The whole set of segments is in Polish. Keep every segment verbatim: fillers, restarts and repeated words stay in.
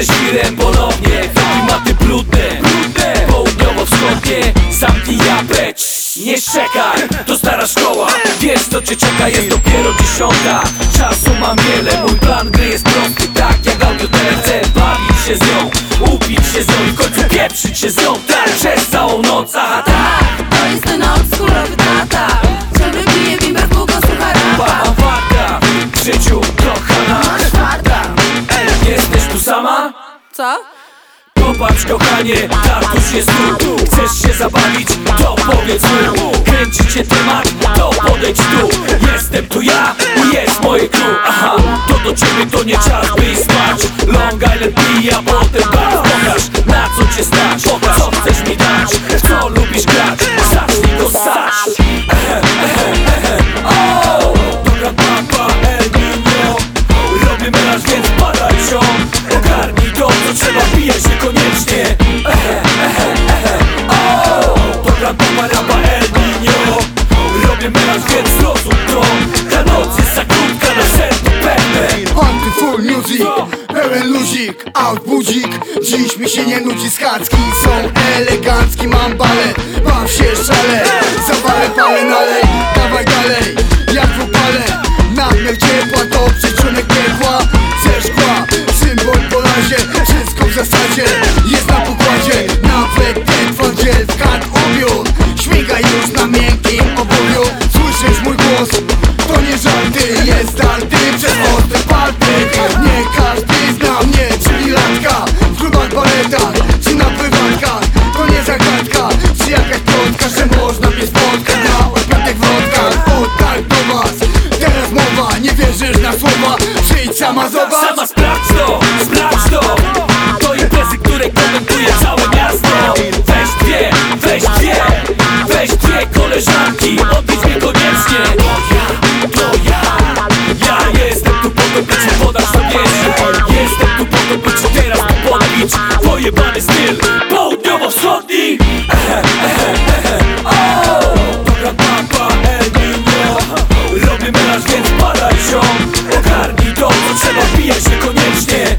ze świrem ponownie. Klimaty brudne, brudne, południowo-wschodnie. Zamknij japę, nie szczekaj, to stara szkoła. Wiesz co cię czeka, jest dopiero dziesiąta. Czasu mam wiele, mój plan gry jest prosty. Tak jak audiotele, chcę bawić się z nią, upić się z nią i w końcu pieprzyć się z nią. Tak przez całą noc, aha tak. To jest ten oldschoolowy tata, który pije bimber w kółko, słucha rapa. Mam warta, w życiu kochana. Masz farta. Ej, jesteś tu sama? Co? Popatrz kochanie, tatuś jest tu. Chcesz się zabawić? To powiedz mu. Kręci cię temat? To podejdź tu. Jestem tu ja i jest moje crew. Aha, to do ciebie to nie czas by i spać. Long Island pij, a potem bar. Pokaż na co cię stać, pokaż co chcesz mi dać, w co lubisz grać, zacznij to ssać. O, dobra papa, El Nino. Robię melanż, więc padaj ziom. Ogarnij to, co trzeba, pijać niekoniecznie. O, dobra papa, rapa, El Nino. Robię melanż, więc zrozum to. Ta noc jest za krótka, na sen to pewne. Full music, pełen luzik, out budzik. Dziś mi się nie nudzi, schadzki są elegancki. Mam balet, mam się szale. Zawalę palę, nalej, dawaj dalej. Jak w upale, nadmiar ciepła to przyczynek piekła. Ze szkła, symbol po razie, wszystko w zasadzie jest na pokładzie. Nawet ten twardziel w kart ubiór śmiga już na miękkim obuwiu. Słyszysz mój głos? To nie żarty, jest darty przez ostry palty. Nie każdy zna mnie, czyli latka w klubach, baletach czy na prywatkach. To nie zagadka, czy jakaś plotka, że można mnie spotkać na ośmiatek wrotkach. O tak do was, teraz mowa, nie wierzysz na słowa, przyjdź sama zobacz. Sama sprawdź to, sprawdź to. To imprezy, które komentuje całe miasto. Weź dwie, weź dwie, weź dwie koleżanki, odwiedź mnie koniecznie. To ja, to ja, ja jestem tu po to, by ci podać na wierzch. Jestem tu po to, by ci teraz tu podbić pojebany styl południowo-wschodni. O, dobra papa, El Nino. Robię melanż, więc padaj ziom. Ogarnij to, co trzeba, pijać niekoniecznie.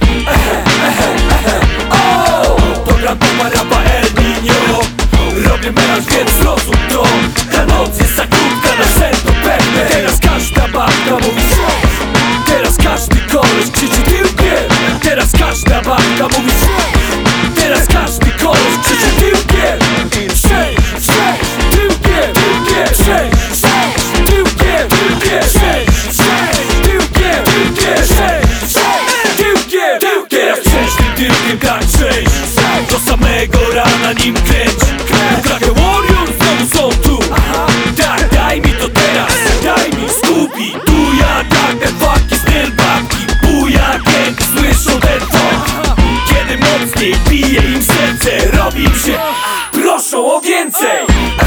O, dobra papa, rapa, El Nino. Robię melanż, więc zrozum to. Ta noc jest za krótka, na sen to pewne. Teraz każda babka mówi sześć. Teraz każdy koleś krzyczy tyłkiem. Teraz każda babka mówi sześć. Teraz każdy koleś krzyczy tyłkiem. Sześć, sześć, tyłkiem, tyłkiem. Sześć, sześć, tyłkiem, tyłkiem. Sześć, sześć, tyłkiem, tyłkiem. Sześć, sześć, tyłkiem, tyłkiem. Teraz przeszli tyłkiem tak sześć. Do samego rana nim kręć. Krakę Warriors znowu są tu. Tak, daj mi to teraz, daj mi Scooby. Tu ja tak, ten fucking styl babki. Buja, gang, słyszą ten funk. Kiedy mocniej bije im serce, robi im się, proszą o więcej.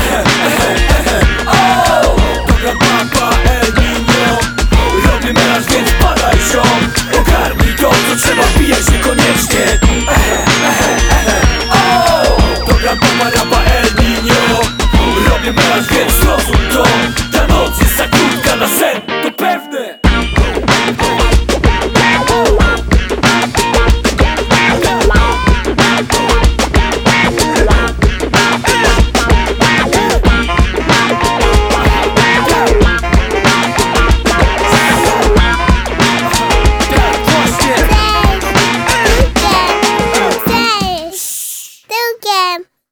O, dobra papa, El Nino. Robię melanż, więc padaj ziom. Ogarnij to, co trzeba, pijać niekoniecznie. O, dobra papa, rapa, El Nino. Robię melanż, więc zrozum to.